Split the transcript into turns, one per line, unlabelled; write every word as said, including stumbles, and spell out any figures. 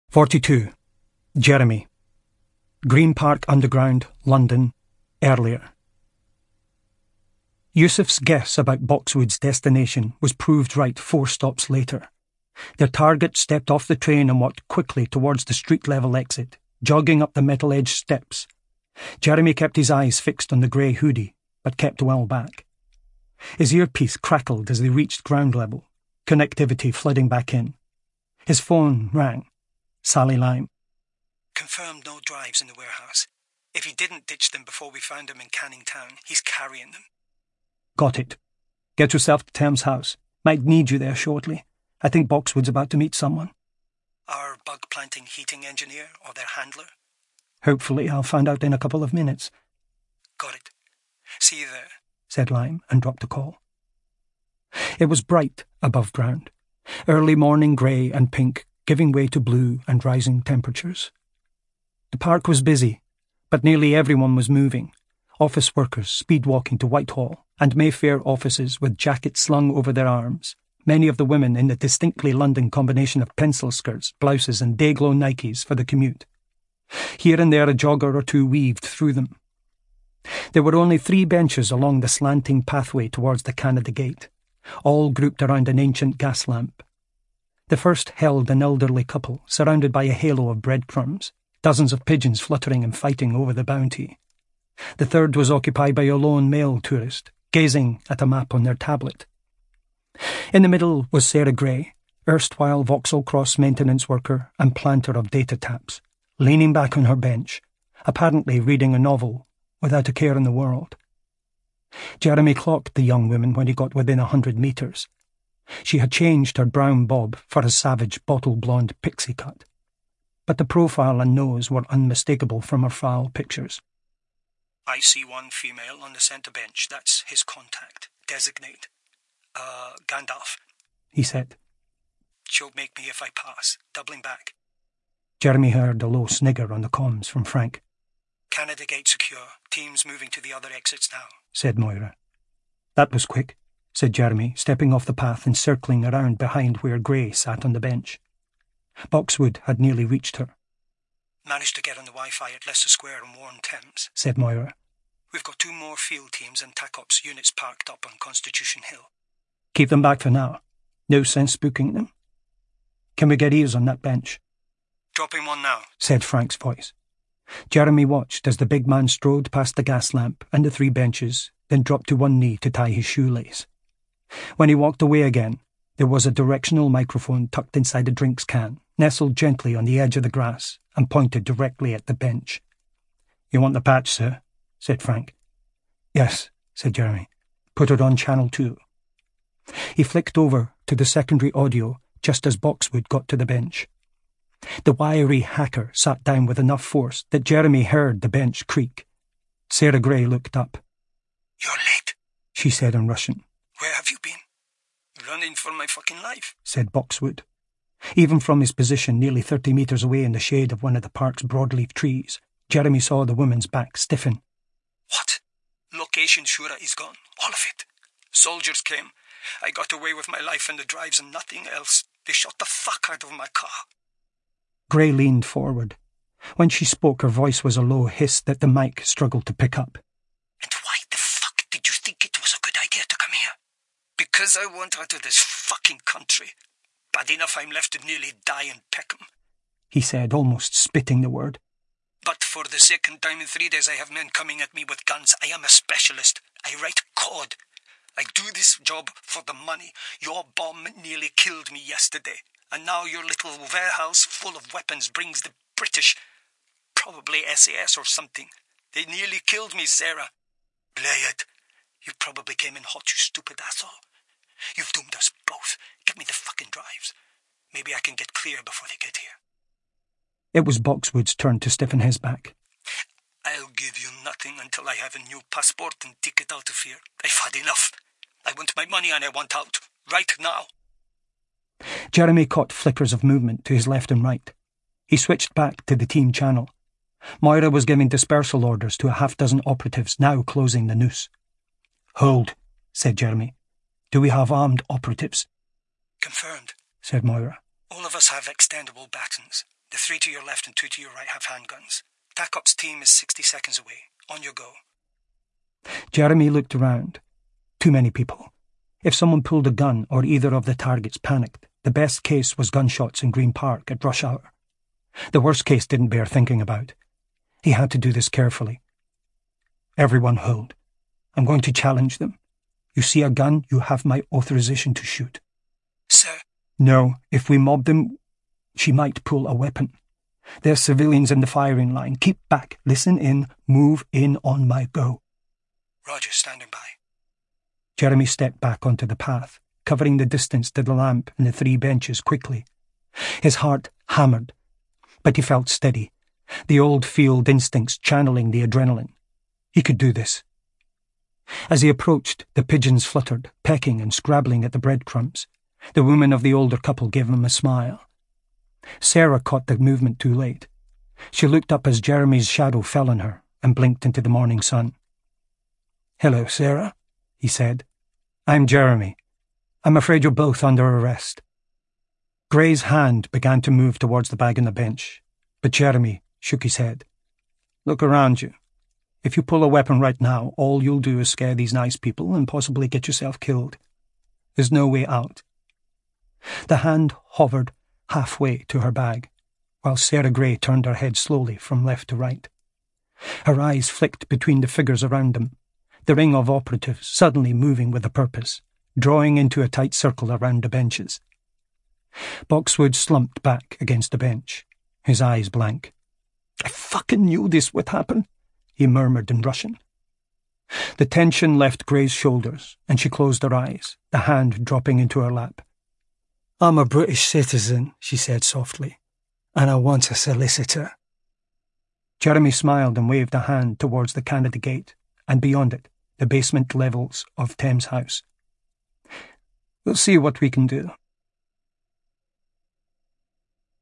forty-two. Jeremy. Green Park Underground, London, earlier. Yusuf's guess about Boxwood's destination was proved right four stops later. Their target stepped off the train and walked quickly towards the street-level exit, jogging up the metal-edged steps. Jeremy kept his eyes fixed on the grey hoodie, but kept well back. His earpiece crackled as they reached ground level, connectivity flooding back in. His phone rang. Sally Lime.
Confirmed no drives in the warehouse. If he didn't ditch them before we found him in Canning Town, he's carrying them.
Got it. Get yourself to Thames House. Might need you there shortly. I think Boxwood's about to meet someone.
Our bug-planting heating engineer or their handler?
Hopefully I'll find out in a couple of minutes.
Got it. See you there,
said Lime and dropped the call. It was bright above ground. Early morning grey and pink, giving way to blue and rising temperatures. The park was busy, but nearly everyone was moving. Office workers speed-walking to Whitehall, and Mayfair offices with jackets slung over their arms, many of the women in the distinctly London combination of pencil skirts, blouses and day-glow Nikes for the commute. Here and there a jogger or two weaved through them. There were only three benches along the slanting pathway towards the Canada Gate, all grouped around an ancient gas lamp. The first held an elderly couple, surrounded by a halo of breadcrumbs, dozens of pigeons fluttering and fighting over the bounty. The third was occupied by a lone male tourist, gazing at a map on their tablet. In the middle was Sarah Gray, erstwhile Vauxhall Cross maintenance worker and planter of data taps, leaning back on her bench, apparently reading a novel without a care in the world. Jeremy clocked the young woman when he got within a hundred metres. She had changed her brown bob for a savage bottle-blonde pixie cut, but the profile and nose were unmistakable from her file pictures.
I see one female on the centre bench. That's his contact. Designate. Uh, Gandalf,
he said.
She'll make me if I pass, doubling back.
Jeremy heard a low snigger on the comms from Frank.
Canada Gate secure. Teams moving to the other exits now,
said Moira. That was quick, said Jeremy, stepping off the path and circling around behind where Gray sat on the bench. Boxwood had nearly reached her.
Managed to get on the Wi-Fi at Leicester Square and Warren Thames,
said Moira.
We've got two more field teams and TAC Ops units parked up on Constitution Hill.
Keep them back for now. No sense spooking them. Can we get ears on that bench?
Dropping one now,
said Frank's voice. Jeremy watched as the big man strode past the gas lamp and the three benches, then dropped to one knee to tie his shoelace. When he walked away again, there was a directional microphone tucked inside a drinks can, nestled gently on the edge of the grass, and pointed directly at the bench. You want the patch, sir? Said Frank. Yes, said Jeremy. Put it on channel two. He flicked over to the secondary audio just as Boxwood got to the bench. The wiry hacker sat down with enough force that Jeremy heard the bench creak. Sarah Gray looked up.
You're late,
she said in Russian.
Where have you been? Running for my fucking life,
said Boxwood. Even from his position nearly thirty metres away in the shade of one of the park's broadleaf trees, Jeremy saw the woman's back stiffen.
What? Location Shura is gone. All of it. Soldiers came. I got away with my life and the drives and nothing else. They shot the fuck out of my car.
Gray leaned forward. When she spoke, her voice was a low hiss that the mic struggled to pick up.
And why the fuck did you think it was a good idea to come here? Because I want out of this fucking country. Bad enough I'm left to nearly die in Peckham,
he said, almost spitting the word.
But for the second time in three days I have men coming at me with guns. I am a specialist. I write code. I do this job for the money. Your bomb nearly killed me yesterday. And now your little warehouse full of weapons brings the British, probably S A S or something. They nearly killed me, Sarah. Play it. You probably came in hot, you stupid asshole. You've doomed us both. Give me the fucking drives. Maybe I can get clear before they get here.
It was Boxwood's turn to stiffen his back.
I'll give you nothing until I have a new passport and ticket out of here. I've had enough. I want my money and I want out. Right now.
Jeremy caught flickers of movement to his left and right. He switched back to the team channel. Moira was giving dispersal orders to a half-dozen operatives now closing the noose. Hold, said Jeremy. Do we have armed operatives?
Confirmed,
said Moira.
All of us have extendable batons. The three to your left and two to your right have handguns. TACOP's team is sixty seconds away. On your go.
Jeremy looked around. Too many people. If someone pulled a gun or either of the targets panicked, the best case was gunshots in Green Park at rush hour. The worst case didn't bear thinking about. He had to do this carefully. Everyone hold. I'm going to challenge them. You see a gun, you have my authorization to shoot.
Sir?
No, if we mob them, she might pull a weapon. There's civilians in the firing line. Keep back, listen in, move in on my go.
Roger, standing by.
Jeremy stepped back onto the path, covering the distance to the lamp and the three benches quickly. His heart hammered, but he felt steady, the old field instincts channeling the adrenaline. He could do this. As he approached, the pigeons fluttered, pecking and scrabbling at the breadcrumbs. The woman of the older couple gave him a smile. Sarah caught the movement too late. She looked up as Jeremy's shadow fell on her and blinked into the morning sun. "Hello, Sarah," he said. "I'm Jeremy. I'm afraid you're both under arrest." Gray's hand began to move towards the bag on the bench, but Jeremy shook his head. "Look around you. If you pull a weapon right now, all you'll do is scare these nice people and possibly get yourself killed. There's no way out." The hand hovered halfway to her bag, while Sarah Gray turned her head slowly from left to right. Her eyes flicked between the figures around them, the ring of operatives suddenly moving with a purpose, drawing into a tight circle around the benches. Boxwood slumped back against the bench, his eyes blank. "I fucking knew this would happen," he murmured in Russian. The tension left Gray's shoulders, and she closed her eyes, the hand dropping into her lap. "I'm a British citizen," she said softly, "and I want a solicitor." Jeremy smiled and waved a hand towards the Canada Gate, and beyond it, the basement levels of Thames House. "We'll see what we can do.